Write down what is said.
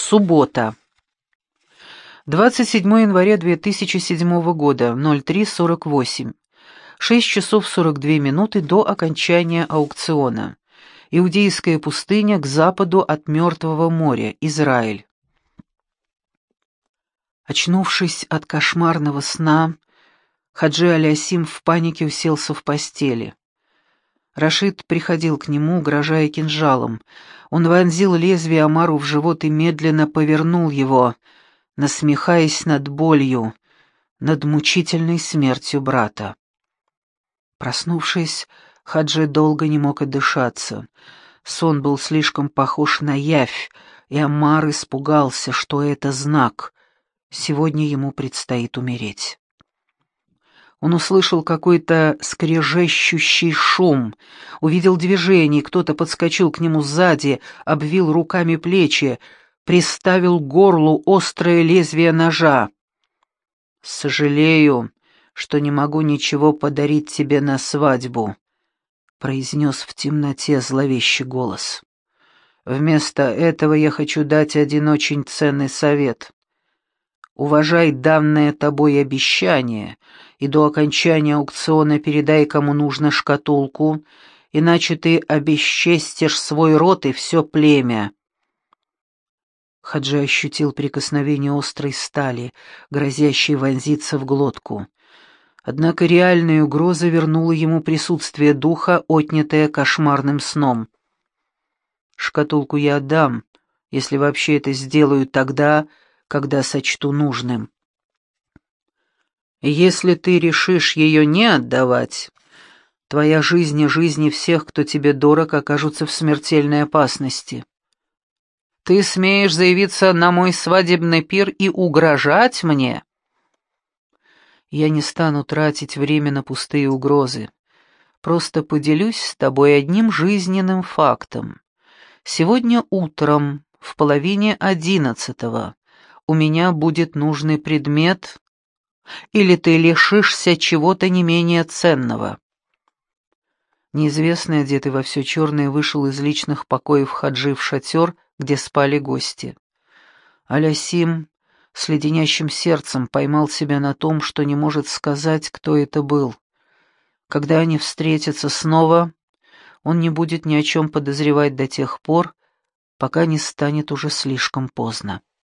Суббота. 27 января 2007 года, 03:48. 6 часов 42 минуты до окончания аукциона. Иудейская пустыня к западу от Мертвого моря, Израиль. Очнувшись от кошмарного сна, Хаджи Алясим в панике уселся в постели. Рашид приходил к нему, угрожая кинжалом. Он вонзил лезвие Омару в живот и медленно повернул его, насмехаясь над болью, над мучительной смертью брата. Проснувшись, Хаджи долго не мог отдышаться. Сон был слишком похож на явь, и Омар испугался, что это знак. Сегодня ему предстоит умереть. Он услышал какой-то скрежещущий шум, увидел движение, кто-то подскочил к нему сзади, обвил руками плечи, приставил к горлу острое лезвие ножа. «Сожалею, что не могу ничего подарить тебе на свадьбу», — произнес в темноте зловещий голос. «Вместо этого я хочу дать один очень ценный совет. Уважай данное тобой обещание и до окончания аукциона передай, кому нужно, шкатулку, иначе ты обесчестишь свой род и все племя». Хаджи ощутил прикосновение острой стали, грозящей вонзиться в глотку. Однако реальная угроза вернула ему присутствие духа, отнятое кошмарным сном. «Шкатулку я отдам, если вообще это сделаю тогда, когда сочту нужным. Если ты решишь ее не отдавать, твоя жизнь и жизни всех, кто тебе дорог, окажутся в смертельной опасности. Ты смеешь заявиться на мой свадебный пир и угрожать мне? Я не стану тратить время на пустые угрозы. Просто поделюсь с тобой одним жизненным фактом. Сегодня утром, в 10:30, у меня будет нужный предмет, или ты лишишься чего-то не менее ценного». Неизвестный, одетый во все черное, вышел из личных покоев Хаджи в шатер, где спали гости. Алясим с леденящим сердцем поймал себя на том, что не может сказать, кто это был. Когда они встретятся снова, он не будет ни о чем подозревать до тех пор, пока не станет уже слишком поздно.